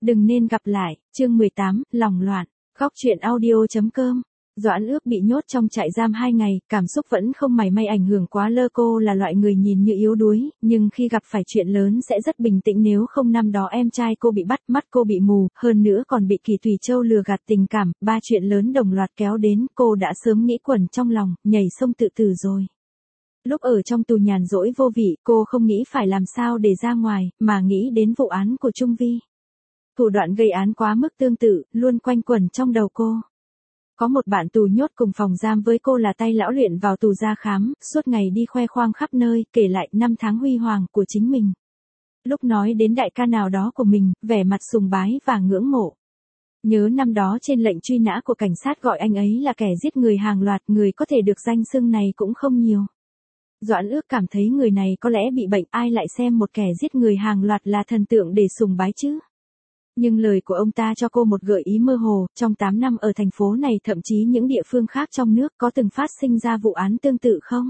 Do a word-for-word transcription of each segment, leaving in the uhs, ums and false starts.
Đừng nên gặp lại, chương mười tám, lòng loạn, góc truyện audio chấm com. Doãn Ước bị nhốt trong trại giam hai ngày, cảm xúc vẫn không mảy may ảnh hưởng quá lơ. Cô là loại người nhìn như yếu đuối, nhưng khi gặp phải chuyện lớn sẽ rất bình tĩnh. Nếu không năm đó em trai cô bị bắt, mắt cô bị mù, hơn nữa còn bị Kỳ Thùy Châu lừa gạt tình cảm, ba chuyện lớn đồng loạt kéo đến, cô đã sớm nghĩ quẩn trong lòng, nhảy sông tự tử rồi. Lúc ở trong tù nhàn rỗi vô vị, cô không nghĩ phải làm sao để ra ngoài, mà nghĩ đến vụ án của Trung Vi. Thủ đoạn gây án quá mức tương tự, luôn quanh quẩn trong đầu cô. Có một bạn tù nhốt cùng phòng giam với cô là Tay Lão luyện vào tù ra khám, suốt ngày đi khoe khoang khắp nơi, kể lại năm tháng huy hoàng của chính mình. Lúc nói đến đại ca nào đó của mình, vẻ mặt sùng bái và ngưỡng mộ. Nhớ năm đó trên lệnh truy nã của cảnh sát gọi anh ấy là kẻ giết người hàng loạt, người có thể được danh xưng này cũng không nhiều. Doãn Ước cảm thấy người này có lẽ bị bệnh, ai lại xem một kẻ giết người hàng loạt là thần tượng để sùng bái chứ. Nhưng lời của ông ta cho cô một gợi ý mơ hồ, trong tám năm ở thành phố này thậm chí những địa phương khác trong nước có từng phát sinh ra vụ án tương tự không?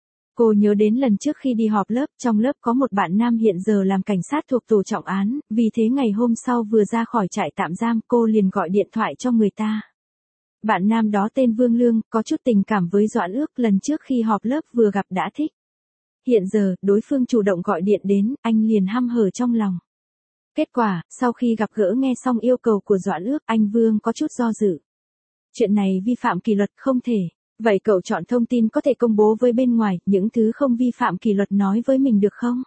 Cô nhớ đến lần trước khi đi họp lớp, trong lớp có một bạn nam hiện giờ làm cảnh sát thuộc tổ trọng án, vì thế ngày hôm sau vừa ra khỏi trại tạm giam cô liền gọi điện thoại cho người ta. Bạn nam đó tên Vương Lương, có chút tình cảm với Doãn Ước, lần trước khi họp lớp vừa gặp đã thích. Hiện giờ, đối phương chủ động gọi điện đến, anh liền hăm hở trong lòng. Kết quả, sau khi gặp gỡ nghe xong yêu cầu của Doãn Ước, anh Vương có chút do dự. Chuyện này vi phạm kỷ luật không thể. Vậy cậu chọn thông tin có thể công bố với bên ngoài, những thứ không vi phạm kỷ luật nói với mình được không?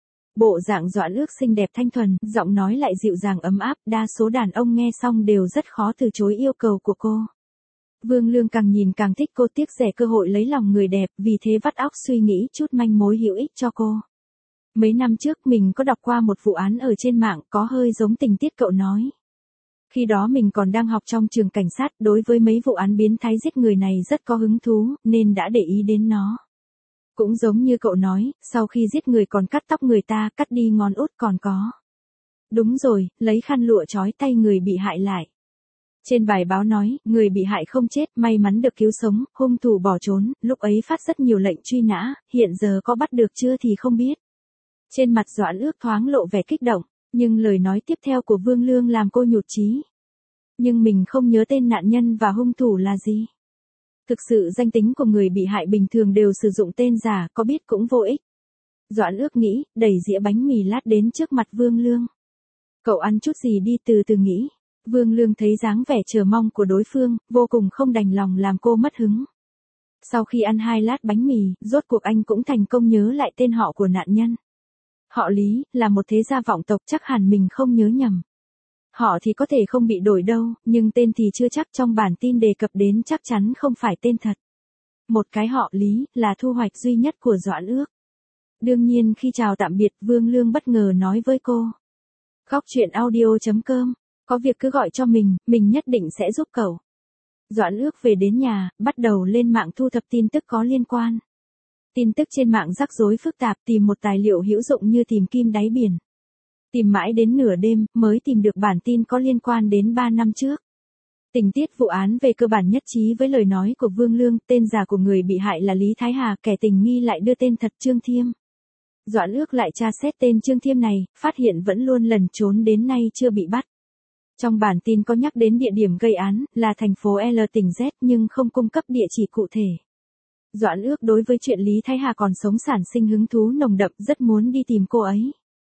Bộ dạng Doãn Ước xinh đẹp thanh thuần, giọng nói lại dịu dàng ấm áp, đa số đàn ông nghe xong đều rất khó từ chối yêu cầu của cô. Vương Lương càng nhìn càng thích cô, tiếc rẻ cơ hội lấy lòng người đẹp, vì thế vắt óc suy nghĩ chút manh mối hữu ích cho cô. Mấy năm trước mình có đọc qua một vụ án ở trên mạng có hơi giống tình tiết cậu nói. Khi đó mình còn đang học trong trường cảnh sát, đối với mấy vụ án biến thái giết người này rất có hứng thú, nên đã để ý đến nó. Cũng giống như cậu nói, sau khi giết người còn cắt tóc người ta, cắt đi ngón út còn có. Đúng rồi, lấy khăn lụa trói tay người bị hại lại. Trên bài báo nói, người bị hại không chết, may mắn được cứu sống, hung thủ bỏ trốn, lúc ấy phát rất nhiều lệnh truy nã, hiện giờ có bắt được chưa thì không biết. Trên mặt Doãn Ước thoáng lộ vẻ kích động, nhưng lời nói tiếp theo của Vương Lương làm cô nhụt chí. Nhưng mình không nhớ tên nạn nhân và hung thủ là gì. Thực sự danh tính của người bị hại bình thường đều sử dụng tên giả, có biết cũng vô ích. Doãn Ước nghĩ, đẩy dĩa bánh mì lát đến trước mặt Vương Lương. Cậu ăn chút gì đi, từ từ nghĩ. Vương Lương thấy dáng vẻ chờ mong của đối phương, vô cùng không đành lòng làm cô mất hứng. Sau khi ăn hai lát bánh mì, rốt cuộc anh cũng thành công nhớ lại tên họ của nạn nhân. Họ Lý, là một thế gia vọng tộc, chắc hẳn mình không nhớ nhầm. Họ thì có thể không bị đổi đâu, nhưng tên thì chưa chắc, trong bản tin đề cập đến chắc chắn không phải tên thật. Một cái họ Lý, là thu hoạch duy nhất của Doãn Ước. Đương nhiên khi chào tạm biệt, Vương Lương bất ngờ nói với cô. Góc truyện audio chấm com, có việc cứ gọi cho mình, mình nhất định sẽ giúp cậu. Doãn Ước về đến nhà, bắt đầu lên mạng thu thập tin tức có liên quan. Tin tức trên mạng rắc rối phức tạp, tìm một tài liệu hữu dụng như tìm kim đáy biển. Tìm mãi đến nửa đêm, mới tìm được bản tin có liên quan đến ba năm trước. Tình tiết vụ án về cơ bản nhất trí với lời nói của Vương Lương, tên giả của người bị hại là Lý Thái Hà, kẻ tình nghi lại đưa tên thật Trương Thiêm. Doãn Ước lại tra xét tên Trương Thiêm này, phát hiện vẫn luôn lẩn trốn đến nay chưa bị bắt. Trong bản tin có nhắc đến địa điểm gây án, là thành phố L tỉnh Z nhưng không cung cấp địa chỉ cụ thể. Doãn Ước đối với chuyện Lý Thái Hà còn sống sản sinh hứng thú nồng đậm, rất muốn đi tìm cô ấy.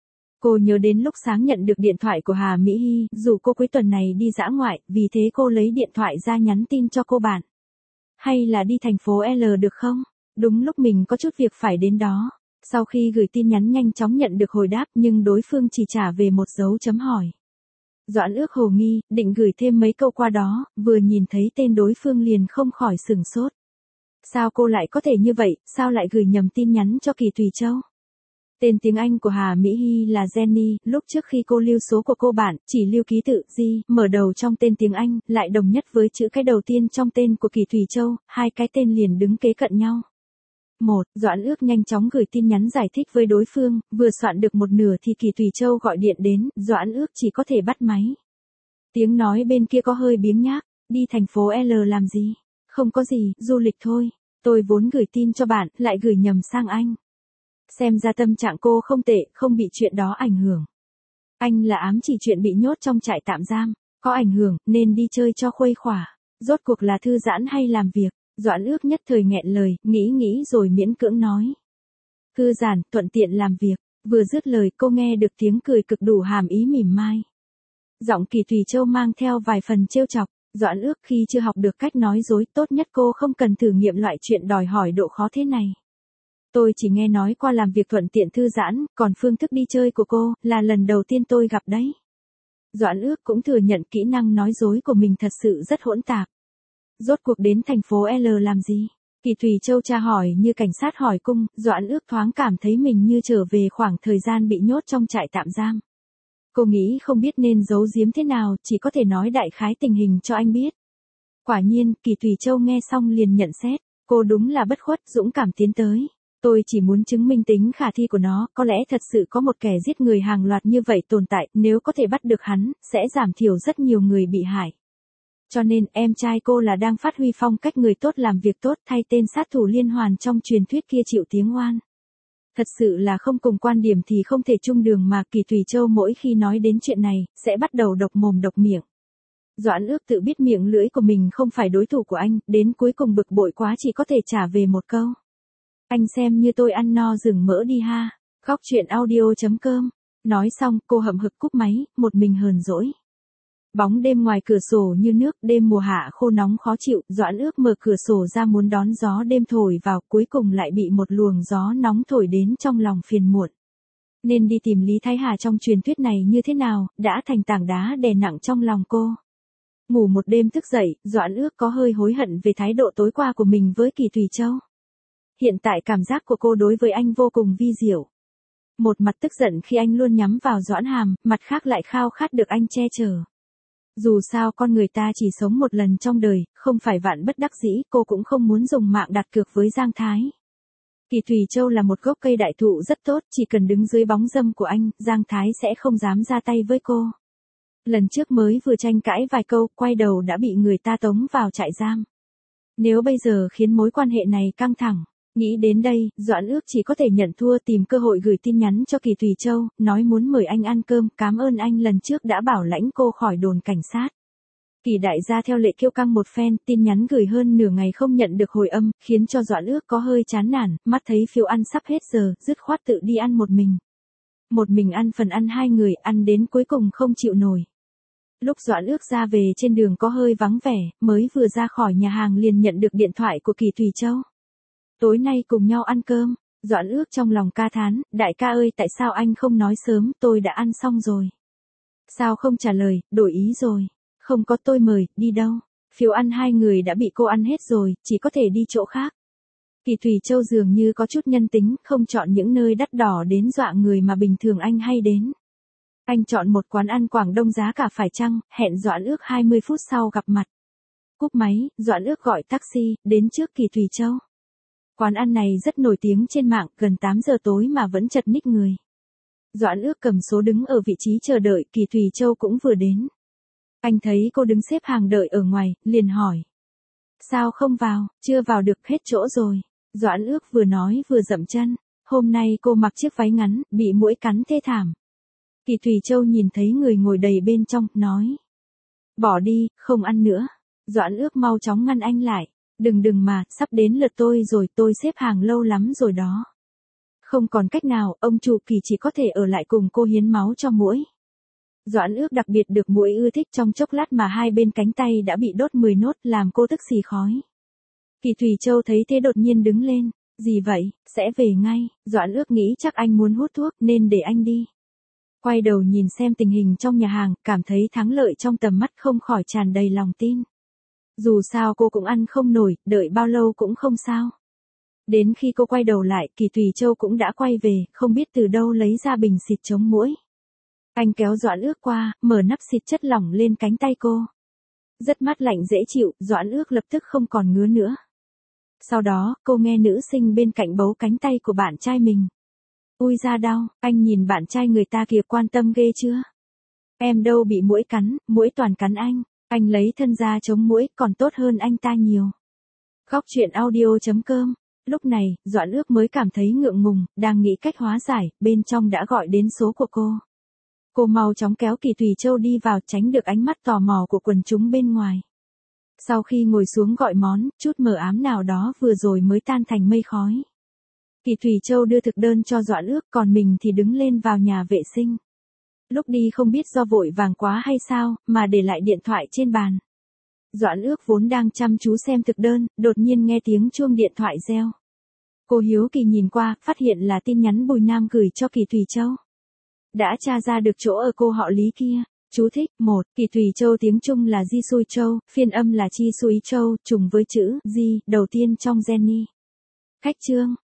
Cô nhớ đến lúc sáng nhận được điện thoại của Hà Mỹ Hy, dù cô cuối tuần này đi dã ngoại, vì thế cô lấy điện thoại ra nhắn tin cho cô bạn. Hay là đi thành phố L được không? Đúng lúc mình có chút việc phải đến đó. Sau khi gửi tin nhắn nhanh chóng nhận được hồi đáp, nhưng đối phương chỉ trả về một dấu chấm hỏi. Doãn Ước hồ nghi, định gửi thêm mấy câu qua đó, vừa nhìn thấy tên đối phương liền không khỏi sửng sốt. Sao cô lại có thể như vậy, sao lại gửi nhầm tin nhắn cho Kỳ Thùy Châu? Tên tiếng Anh của Hà Mỹ Hy là Jenny, lúc trước khi cô lưu số của cô bạn, chỉ lưu ký tự G, mở đầu trong tên tiếng Anh, lại đồng nhất với chữ cái đầu tiên trong tên của Kỳ Thùy Châu, hai cái tên liền đứng kế cận nhau. Một, Doãn Ước nhanh chóng gửi tin nhắn giải thích với đối phương, vừa soạn được một nửa thì Kỳ Thùy Châu gọi điện đến, Doãn Ước chỉ có thể bắt máy. Tiếng nói bên kia có hơi biếng nhác, đi thành phố L làm gì? Không có gì, du lịch thôi, tôi vốn gửi tin cho bạn, lại gửi nhầm sang anh. Xem ra tâm trạng cô không tệ, không bị chuyện đó ảnh hưởng. Anh là ám chỉ chuyện bị nhốt trong trại tạm giam, có ảnh hưởng, nên đi chơi cho khuây khỏa. Rốt cuộc là thư giãn hay làm việc? Doãn Ước nhất thời nghẹn lời, nghĩ nghĩ rồi miễn cưỡng nói. Thư giãn, thuận tiện làm việc. Vừa dứt lời cô nghe được tiếng cười cực đủ hàm ý mỉm mai. Giọng Kỳ Thùy Châu mang theo vài phần trêu chọc. Doãn Ước khi chưa học được cách nói dối, tốt nhất cô không cần thử nghiệm loại chuyện đòi hỏi độ khó thế này. Tôi chỉ nghe nói qua làm việc thuận tiện thư giãn, còn phương thức đi chơi của cô, là lần đầu tiên tôi gặp đấy. Doãn Ước cũng thừa nhận kỹ năng nói dối của mình thật sự rất hỗn tạp. Rốt cuộc đến thành phố L làm gì? Kỳ Thùy Châu tra hỏi như cảnh sát hỏi cung, Doãn Ước thoáng cảm thấy mình như trở về khoảng thời gian bị nhốt trong trại tạm giam. Cô nghĩ không biết nên giấu giếm thế nào, chỉ có thể nói đại khái tình hình cho anh biết. Quả nhiên, Kỳ Thùy Châu nghe xong liền nhận xét, cô đúng là bất khuất, dũng cảm tiến tới. Tôi chỉ muốn chứng minh tính khả thi của nó, có lẽ thật sự có một kẻ giết người hàng loạt như vậy tồn tại, nếu có thể bắt được hắn, sẽ giảm thiểu rất nhiều người bị hại. Cho nên, em trai cô là đang phát huy phong cách người tốt làm việc tốt, thay tên sát thủ liên hoàn trong truyền thuyết kia chịu tiếng oan. Thật sự là không cùng quan điểm thì không thể chung đường mà. Kỳ Thùy Châu mỗi khi nói đến chuyện này, sẽ bắt đầu độc mồm độc miệng. Doãn Ước tự biết miệng lưỡi của mình không phải đối thủ của anh, đến cuối cùng bực bội quá chỉ có thể trả về một câu. Anh xem như tôi ăn no rừng mỡ đi ha. Góc truyện audio chấm com. Nói xong, cô hậm hực cúp máy, một mình hờn dỗi. Bóng đêm ngoài cửa sổ như nước, đêm mùa hạ khô nóng khó chịu, Doãn Ước mở cửa sổ ra muốn đón gió đêm thổi vào, cuối cùng lại bị một luồng gió nóng thổi đến trong lòng phiền muộn. Nên đi tìm Lý Thái Hà trong truyền thuyết này như thế nào, đã thành tảng đá đè nặng trong lòng cô. Ngủ một đêm thức dậy, Doãn Ước có hơi hối hận về thái độ tối qua của mình với Kỳ Thùy Châu. Hiện tại cảm giác của cô đối với anh vô cùng vi diệu. Một mặt tức giận khi anh luôn nhắm vào Doãn Hàm, mặt khác lại khao khát được anh che chở. Dù sao con người ta chỉ sống một lần trong đời, không phải vạn bất đắc dĩ, cô cũng không muốn dùng mạng đặt cược với Giang Thái. Kỳ Thùy Châu là một gốc cây đại thụ rất tốt, chỉ cần đứng dưới bóng râm của anh, Giang Thái sẽ không dám ra tay với cô. Lần trước mới vừa tranh cãi vài câu, quay đầu đã bị người ta tống vào trại giam. Nếu bây giờ khiến mối quan hệ này căng thẳng, nghĩ đến đây, Doãn Ước chỉ có thể nhận thua, tìm cơ hội gửi tin nhắn cho Kỳ Thùy Châu, nói muốn mời anh ăn cơm, cảm ơn anh lần trước đã bảo lãnh cô khỏi đồn cảnh sát. Kỳ đại gia theo lệ kiêu căng một phen, tin nhắn gửi hơn nửa ngày không nhận được hồi âm, khiến cho Doãn Ước có hơi chán nản, mắt thấy phiếu ăn sắp hết giờ, dứt khoát tự đi ăn một mình. Một mình ăn phần ăn hai người, ăn đến cuối cùng không chịu nổi. Lúc Doãn Ước ra về trên đường có hơi vắng vẻ, mới vừa ra khỏi nhà hàng liền nhận được điện thoại của Kỳ Thùy Châu. Tối nay cùng nhau ăn cơm. Doãn Ước trong lòng ca thán, đại ca ơi tại sao anh không nói sớm, tôi đã ăn xong rồi. Sao không trả lời, đổi ý rồi. Không có, tôi mời, đi đâu. Phiếu ăn hai người đã bị cô ăn hết rồi, chỉ có thể đi chỗ khác. Kỳ Thùy Châu dường như có chút nhân tính, không chọn những nơi đắt đỏ đến dọa người mà bình thường anh hay đến. Anh chọn một quán ăn Quảng Đông giá cả phải chăng, hẹn Doãn Ước hai mươi phút sau gặp mặt. Cúp máy, Doãn Ước gọi taxi, đến trước Kỳ Thùy Châu. Quán ăn này rất nổi tiếng trên mạng, gần tám giờ tối mà vẫn chật ních người. Doãn Ước cầm số đứng ở vị trí chờ đợi, Kỳ Thùy Châu cũng vừa đến. Anh thấy cô đứng xếp hàng đợi ở ngoài, liền hỏi. Sao không vào, chưa vào được, hết chỗ rồi. Doãn Ước vừa nói vừa dậm chân, hôm nay cô mặc chiếc váy ngắn, bị muỗi cắn thê thảm. Kỳ Thùy Châu nhìn thấy người ngồi đầy bên trong, nói. Bỏ đi, không ăn nữa. Doãn Ước mau chóng ngăn anh lại. Đừng đừng mà, sắp đến lượt tôi rồi, tôi xếp hàng lâu lắm rồi đó. Không còn cách nào, ông chủ Kỳ chỉ có thể ở lại cùng cô hiến máu cho muỗi. Doãn Ước đặc biệt được muỗi ưa thích, trong chốc lát mà hai bên cánh tay đã bị đốt mười nốt, làm cô tức xì khói. Kỳ Thùy Châu thấy thế đột nhiên đứng lên. Gì vậy, sẽ về ngay. Doãn Ước nghĩ chắc anh muốn hút thuốc, nên để anh đi. Quay đầu nhìn xem tình hình trong nhà hàng, cảm thấy thắng lợi trong tầm mắt, không khỏi tràn đầy lòng tin. Dù sao cô cũng ăn không nổi, đợi bao lâu cũng không sao. Đến khi cô quay đầu lại, Kỳ Thùy Châu cũng đã quay về, không biết từ đâu lấy ra bình xịt chống muỗi. Anh kéo Doãn Ước qua, mở nắp xịt chất lỏng lên cánh tay cô. Rất mát lạnh dễ chịu, Doãn Ước lập tức không còn ngứa nữa. Sau đó, cô nghe nữ sinh bên cạnh bấu cánh tay của bạn trai mình. Ui da đau, anh nhìn bạn trai người ta kìa, quan tâm ghê chưa? Em đâu bị muỗi cắn, muỗi toàn cắn anh. Anh lấy thân ra chống muỗi, còn tốt hơn anh ta nhiều. Góc truyện audio chấm com. Lúc này, Doãn Ước mới cảm thấy ngượng ngùng, đang nghĩ cách hóa giải, bên trong đã gọi đến số của cô. Cô mau chóng kéo Kỳ Thùy Châu đi vào tránh được ánh mắt tò mò của quần chúng bên ngoài. Sau khi ngồi xuống gọi món, chút mờ ám nào đó vừa rồi mới tan thành mây khói. Kỳ Thùy Châu đưa thực đơn cho Doãn Ước, còn mình thì đứng lên vào nhà vệ sinh. Lúc đi không biết do vội vàng quá hay sao, mà để lại điện thoại trên bàn. Doãn Ước vốn đang chăm chú xem thực đơn, đột nhiên nghe tiếng chuông điện thoại reo. Cô hiếu kỳ nhìn qua, phát hiện là tin nhắn Bùi Nam gửi cho Kỳ Thùy Châu. Đã tra ra được chỗ ở cô họ Lý kia. Chú thích, một. Kỳ Thùy Châu tiếng Trung là Ji Sui Châu, phiên âm là Chi Sui Châu, trùng với chữ Ji, đầu tiên trong Jenny. Khách chương.